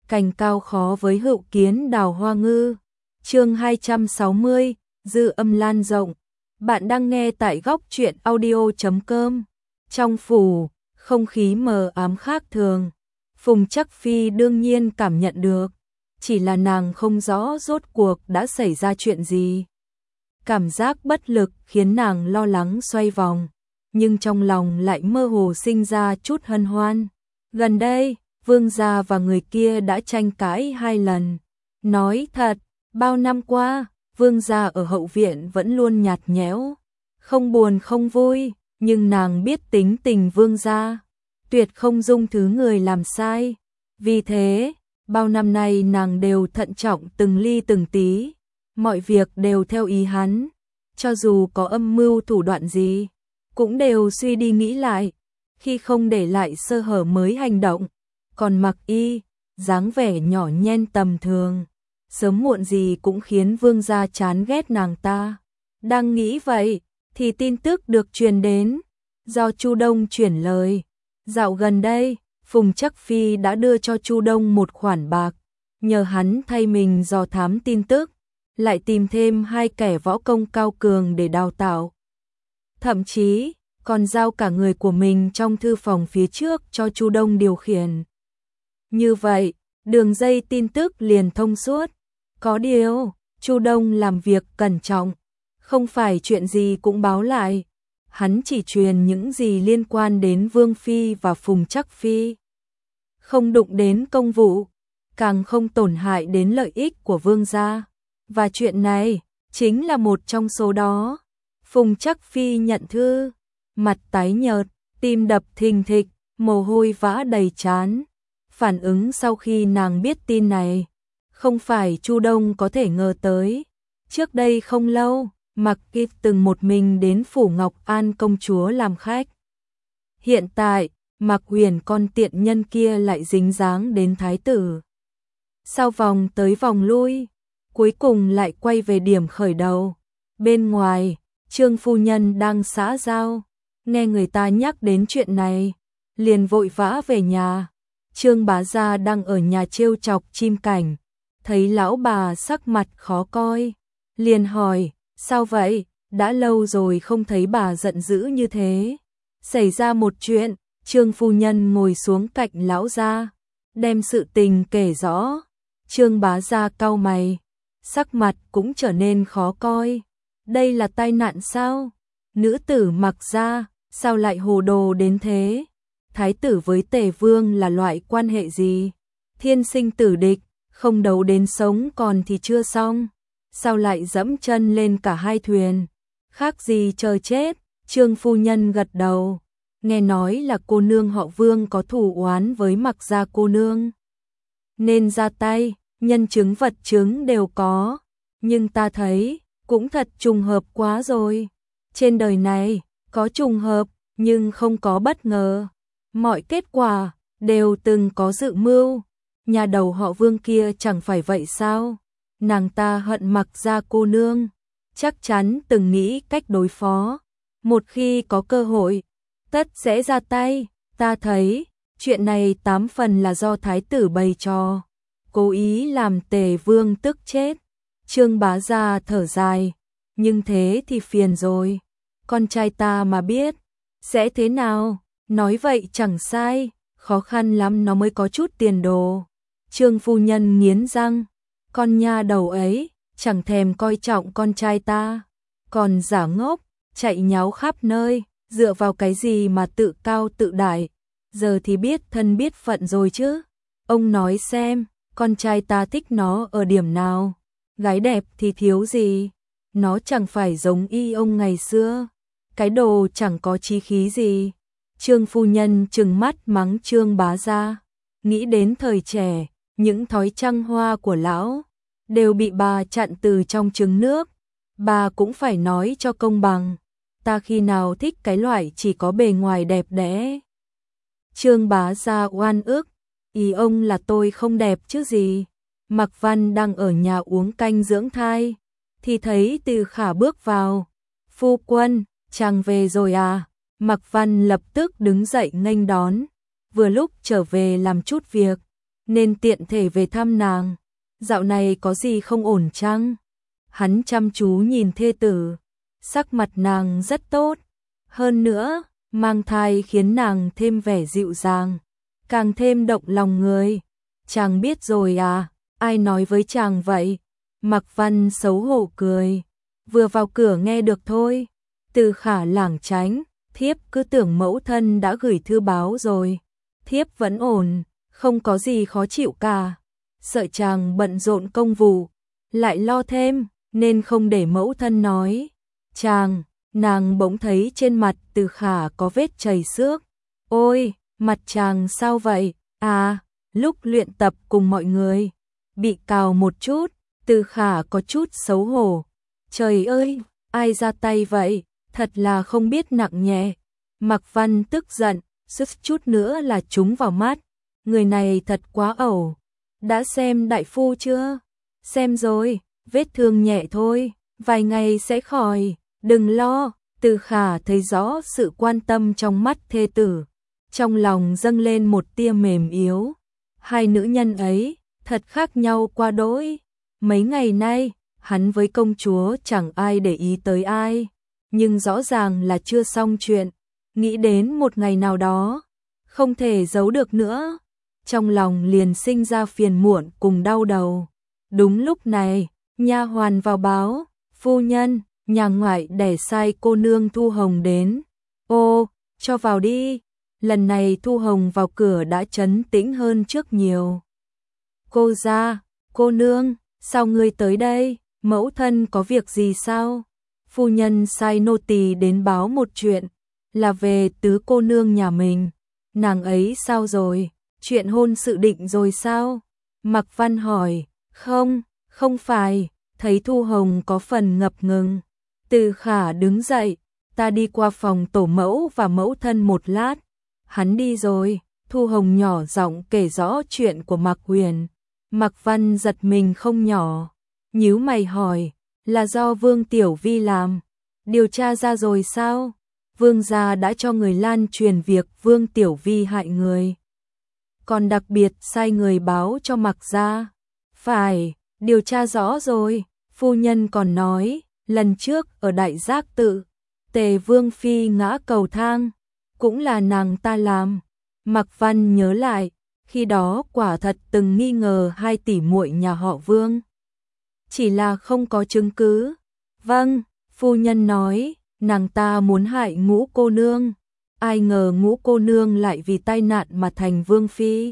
cành cao khó với hữu kiến đào hoa ngư. Chương 260, dư âm lan rộng. Bạn đang nghe tại góc truyện audio.com. Trong phủ, không khí mờ ám khác thường. Phùng Trắc Phi đương nhiên cảm nhận được, chỉ là nàng không rõ rốt cuộc đã xảy ra chuyện gì. Cảm giác bất lực khiến nàng lo lắng xoay vòng, nhưng trong lòng lại mơ hồ sinh ra chút hân hoan. Gần đây, Vương gia và người kia đã tranh cãi 2 lần. Nói thật, bao năm qua, Vương gia ở hậu viện vẫn luôn nhạt nhẽo, không buồn không vui, nhưng nàng biết tính tình Vương gia, tuyệt không dung thứ người làm sai. Vì thế, bao năm nay nàng đều thận trọng từng ly từng tí, mọi việc đều theo ý hắn, cho dù có âm mưu thủ đoạn gì, cũng đều suy đi nghĩ lại, khi không để lại sơ hở mới hành động. Còn Mặc Y, dáng vẻ nhỏ nhen tầm thường, sớm muộn gì cũng khiến Vương gia chán ghét nàng ta. Đang nghĩ vậy, thì tin tức được truyền đến, do Chu Đông chuyển lời. Dạo gần đây, Phùng Trắc Phi đã đưa cho Chu Đông một khoản bạc, nhờ hắn thay mình dò thám tin tức, lại tìm thêm 2 kẻ võ công cao cường để đào tạo. Thậm chí, còn giao cả người của mình trong thư phòng phía trước cho Chu Đông điều khiển. Như vậy, đường dây tin tức liền thông suốt. Có điều, Chu Đông làm việc cẩn trọng, không phải chuyện gì cũng báo lại. Hắn chỉ truyền những gì liên quan đến Vương Phi và Phùng Trắc Phi. Không đụng đến công vụ, càng không tổn hại đến lợi ích của Vương gia. Và chuyện này, chính là một trong số đó. Phùng Trắc Phi nhận thư, mặt tái nhợt, tim đập thình thịch, mồ hôi vã đầy trán. Phản ứng sau khi nàng biết tin này, không phải Chu Đông có thể ngờ tới. Trước đây không lâu, Mặc Y từng một mình đến phủ Ngọc An công chúa làm khách. Hiện tại, Mặc Huyền con tiện nhân kia lại dính dáng đến thái tử. Sau vòng tới vòng lui, cuối cùng lại quay về điểm khởi đầu. Bên ngoài, Trương phu nhân đang xã giao, nghe người ta nhắc đến chuyện này, liền vội vã về nhà. Trương bá gia đang ở nhà trêu chọc chim cảnh, thấy lão bà sắc mặt khó coi, liền hỏi, sao vậy, đã lâu rồi không thấy bà giận dữ như thế. Xảy ra một chuyện, Trương phu nhân ngồi xuống cạnh lão gia, đem sự tình kể rõ. Trương bá gia cau mày, sắc mặt cũng trở nên khó coi. Đây là tai nạn sao? Nữ tử Mặc gia, sao lại hồ đồ đến thế? Thái tử với Tề Vương là loại quan hệ gì? Thiên sinh tử địch, không đấu đến sống còn thì chưa xong. Sao lại dẫm chân lên cả 2 thuyền? Khác gì chờ chết? Trương phu nhân gật đầu. Nghe nói là cô nương họ Vương có thù oán với Mặc gia cô nương, nên ra tay, nhân chứng vật chứng đều có. Nhưng ta thấy, cũng thật trùng hợp quá rồi. Trên đời này, có trùng hợp, nhưng không có bất ngờ. Mọi kết quả, đều từng có dự mưu. Nhà đầu họ Vương kia chẳng phải vậy sao? Nàng ta hận Mặc gia cô nương, chắc chắn từng nghĩ cách đối phó. Một khi có cơ hội, tất sẽ ra tay. Ta thấy, chuyện này 8 phần là do thái tử bày trò, cố ý làm Tề Vương tức chết. Trương bá gia thở dài, nhưng thế thì phiền rồi. Con trai ta mà biết, sẽ thế nào? Nói vậy chẳng sai, khó khăn lắm nó mới có chút tiền đồ. Trương phu nhân nghiến răng, con nha đầu ấy, chẳng thèm coi trọng con trai ta, còn giả ngốc, chạy nháo khắp nơi, dựa vào cái gì mà tự cao tự đại, giờ thì biết thân biết phận rồi chứ. Ông nói xem, con trai ta thích nó ở điểm nào? Gái đẹp thì thiếu gì? Nó chẳng phải giống y ông ngày xưa, cái đồ chẳng có chí khí gì. Trương phu nhân trừng mắt mắng Trương bá gia, nghĩ đến thời trẻ, những thói trăng hoa của lão đều bị bà chặn từ trong trứng nước. Bà cũng phải nói cho công bằng, ta khi nào thích cái loại chỉ có bề ngoài đẹp đẽ. Trương bá gia oan ức, ý ông là tôi không đẹp chứ gì. Mặc Văn đang ở nhà uống canh dưỡng thai, thì thấy Từ Khả bước vào. Phu quân, chàng về rồi à? Mặc Văn lập tức đứng dậy nghênh đón, vừa lúc trở về làm chút việc, nên tiện thể về thăm nàng. Dạo này có gì không ổn chăng? Hắn chăm chú nhìn thê tử, sắc mặt nàng rất tốt, hơn nữa, mang thai khiến nàng thêm vẻ dịu dàng, càng thêm động lòng người. Chàng biết rồi à, ai nói với chàng vậy? Mạc Văn xấu hổ cười, vừa vào cửa nghe được thôi. Từ Khả lảng tránh, thiếp cứ tưởng mẫu thân đã gửi thư báo rồi. Thiếp vẫn ổn, không có gì khó chịu cả. Sợ chàng bận rộn công vụ, lại lo thêm, nên không để mẫu thân nói. Chàng, nàng bỗng thấy trên mặt Từ Khả có vết chảy xước. Ôi, mặt chàng sao vậy? À, lúc luyện tập cùng mọi người, bị cào một chút. Từ Khả có chút xấu hổ. Trời ơi, ai ra tay vậy? Thật là không biết nặng nhẹ. Mạc Văn tức giận, suýt chút nữa là trúng vào mắt. Người này thật quá ẩu. Đã xem đại phu chưa? Xem rồi, vết thương nhẹ thôi, vài ngày sẽ khỏi, đừng lo. Từ Khả thấy rõ sự quan tâm trong mắt thê tử, trong lòng dâng lên một tia mềm yếu. Hai nữ nhân ấy, thật khác nhau quá đỗi. Mấy ngày nay, hắn với công chúa chẳng ai để ý tới ai, nhưng rõ ràng là chưa xong chuyện. Nghĩ đến một ngày nào đó, không thể giấu được nữa, trong lòng liền sinh ra phiền muộn cùng đau đầu. Đúng lúc này, nha hoàn vào báo, phu nhân, nhà ngoại đẻ sai cô nương Thu Hồng đến. Ô, cho vào đi. Lần này Thu Hồng vào cửa đã trấn tĩnh hơn trước nhiều. Cô gia, cô nương, sao ngươi tới đây? Mẫu thân có việc gì sao? Phu nhân sai nô tỳ đến báo một chuyện, là về tứ cô nương nhà mình. Nàng ấy sao rồi? Chuyện hôn sự định rồi sao? Mạc Văn hỏi. Không, không phải. Thấy Thu Hồng có phần ngập ngừng, Từ Khả đứng dậy. Ta đi qua phòng tổ mẫu và mẫu thân một lát. Hắn đi rồi. Thu Hồng nhỏ giọng kể rõ chuyện của Mạc Huyền. Mạc Văn giật mình không nhỏ, nhíu mày hỏi, là do Vương Tiểu Vi làm? Điều tra ra rồi sao? Vương gia đã cho người lan truyền việc Vương Tiểu Vi hại người, còn đặc biệt sai người báo cho Mạc gia. Phải, điều tra rõ rồi. Phu nhân còn nói, lần trước ở Đại Giác Tự, Tề Vương phi ngã cầu thang, cũng là nàng ta làm. Mạc Văn nhớ lại, khi đó quả thật từng nghi ngờ hai tỷ muội nhà họ Vương, chỉ là không có chứng cứ. Vâng, phu nhân nói, nàng ta muốn hại Ngũ cô nương. Ai ngờ Ngũ cô nương lại vì tai nạn mà thành vương phi,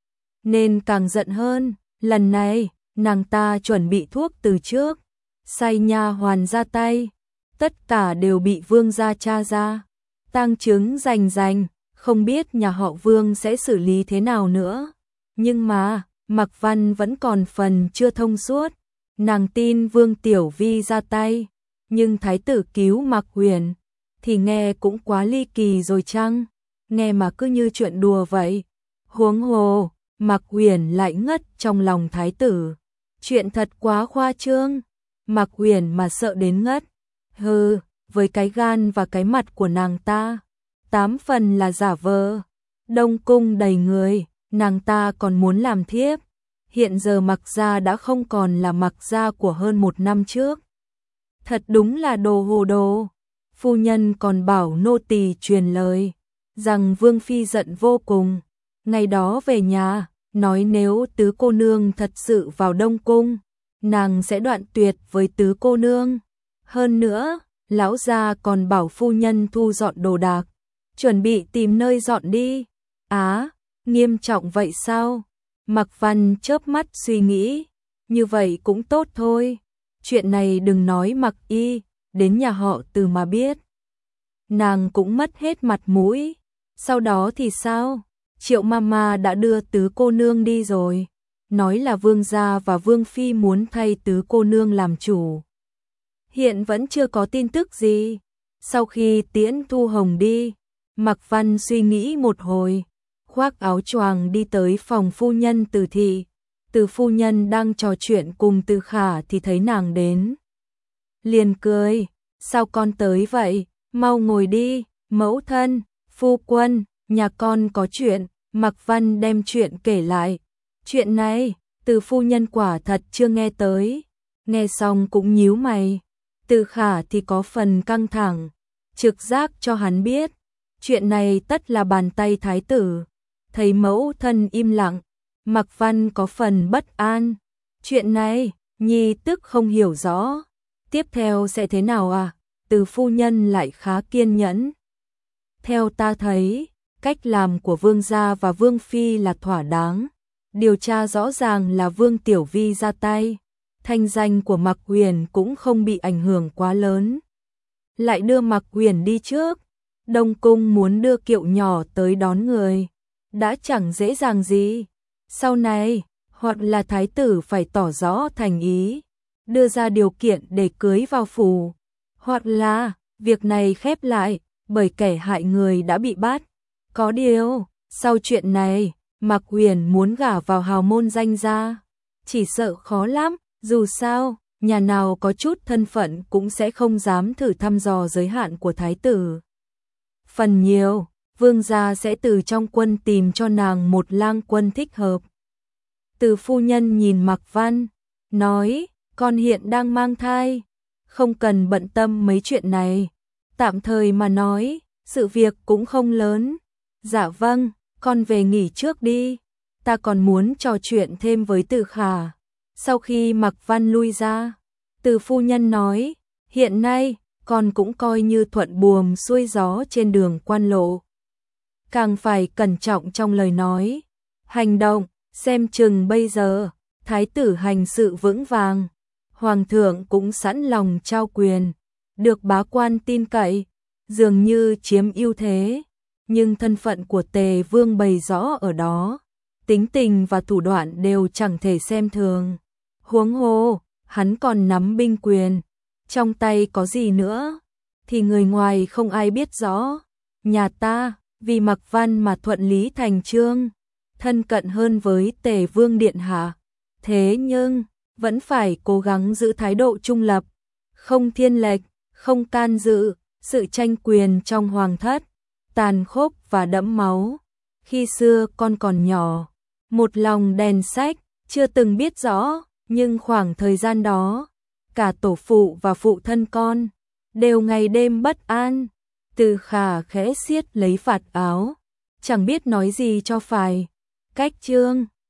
nên càng giận hơn. Lần này, nàng ta chuẩn bị thuốc từ trước, sai nha hoàn ra tay, tất cả đều bị Vương gia tra ra, tang chứng rành rành. Không biết nhà họ Vương sẽ xử lý thế nào nữa. Nhưng mà, Mạc Văn vẫn còn phần chưa thông suốt. Nàng tin Vương Tiểu Vi ra tay, nhưng thái tử cứu Mạc Huyền thì nghe cũng quá ly kỳ rồi chăng? Nghe mà cứ như chuyện đùa vậy. Huống hồ, Mạc Huyền lại ngất trong lòng thái tử. Chuyện thật quá khoa trương. Mạc Huyền mà sợ đến ngất. Hừ, với cái gan và cái mặt của nàng ta, 8 phần là giả vờ. Đông cung đầy người, nàng ta còn muốn làm thiếp. Hiện giờ Mạc gia đã không còn là Mạc gia của hơn 1 năm trước. Thật đúng là đồ hồ đồ. Phu nhân còn bảo nô tỳ truyền lời rằng Vương phi giận vô cùng. Ngày đó về nhà, nói nếu tứ cô nương thật sự vào Đông cung, nàng sẽ đoạn tuyệt với tứ cô nương. Hơn nữa, lão gia còn bảo phu nhân thu dọn đồ đạc, chuẩn bị tìm nơi dọn đi. Á, nghiêm trọng vậy sao? Mạc Văn chớp mắt suy nghĩ, như vậy cũng tốt thôi. Chuyện này đừng nói Mạc Y, đến nhà họ Từ mà biết, nàng cũng mất hết mặt mũi. Sau đó thì sao? Triệu Mama đã đưa tứ cô nương đi rồi, nói là Vương gia và Vương phi muốn thay tứ cô nương làm chủ. Hiện vẫn chưa có tin tức gì. Sau khi tiễn Thu Hồng đi, Mạc Văn suy nghĩ một hồi, khoác áo choàng đi tới phòng phu nhân Từ thị. Từ phu nhân đang trò chuyện cùng Từ Khả thì thấy nàng đến, liền cười, sao con tới vậy? Mau ngồi đi. Mẫu thân, phu quân, nhà con có chuyện. Mạc Văn đem chuyện kể lại. Chuyện này, Từ phu nhân quả thật chưa nghe tới. Nghe xong cũng nhíu mày. Từ Khả thì có phần căng thẳng, trực giác cho hắn biết, chuyện này tất là bàn tay thái tử. Thấy mẫu thân im lặng, Mạc Văn có phần bất an. Chuyện này, nhi tức không hiểu rõ. Tiếp theo sẽ thế nào à? Từ phu nhân lại khá kiên nhẫn. Theo ta thấy, cách làm của vương gia và vương phi là thỏa đáng. Điều tra rõ ràng là Vương Tiểu Vi ra tay. Thanh danh của Mạc Huyền cũng không bị ảnh hưởng quá lớn. Lại đưa Mạc Huyền đi trước. Đông cung muốn đưa kiệu nhỏ tới đón người, đã chẳng dễ dàng gì. Sau này, hoặc là thái tử phải tỏ rõ thành ý, đưa ra điều kiện để cưới vào phủ, hoặc là việc này khép lại, bởi kẻ hại người đã bị bắt. Có điều, sau chuyện này, Mạc Huyền muốn gả vào hào môn danh gia, chỉ sợ khó lắm. Dù sao, nhà nào có chút thân phận cũng sẽ không dám thử thăm dò giới hạn của thái tử. Phần nhiều, vương gia sẽ từ trong quân tìm cho nàng một lang quân thích hợp. Từ phu nhân nhìn Mạc Văn, nói, con hiện đang mang thai, không cần bận tâm mấy chuyện này. Tạm thời mà nói, sự việc cũng không lớn. Dạ vâng, con về nghỉ trước đi, ta còn muốn trò chuyện thêm với Từ Khả. Sau khi Mạc Văn lui ra, Từ phu nhân nói, hiện nay, con cũng coi như thuận buồm xuôi gió trên đường quan lộ. Càng phải cẩn trọng trong lời nói, hành động, xem chừng bây giờ, thái tử hành sự vững vàng, hoàng thượng cũng sẵn lòng trao quyền, được bá quan tin cậy, dường như chiếm ưu thế, nhưng thân phận của Tề Vương bày rõ ở đó, tính tình và thủ đoạn đều chẳng thể xem thường. Huống hồ, hắn còn nắm binh quyền, trong tay có gì nữa, thì người ngoài không ai biết rõ. Nhà ta, vì Mạc Văn mà thuận lý thành chương, thân cận hơn với Tề Vương điện hạ. Thế nhưng, vẫn phải cố gắng giữ thái độ trung lập, không thiên lệch, không can dự, sự tranh quyền trong hoàng thất, tàn khốc và đẫm máu. Khi xưa con còn nhỏ, một lòng đèn sách, chưa từng biết rõ, nhưng khoảng thời gian đó, cả tổ phụ và phụ thân con đều ngày đêm bất an. Từ Khả khẽ siết lấy vạt áo, chẳng biết nói gì cho phải. Cách chương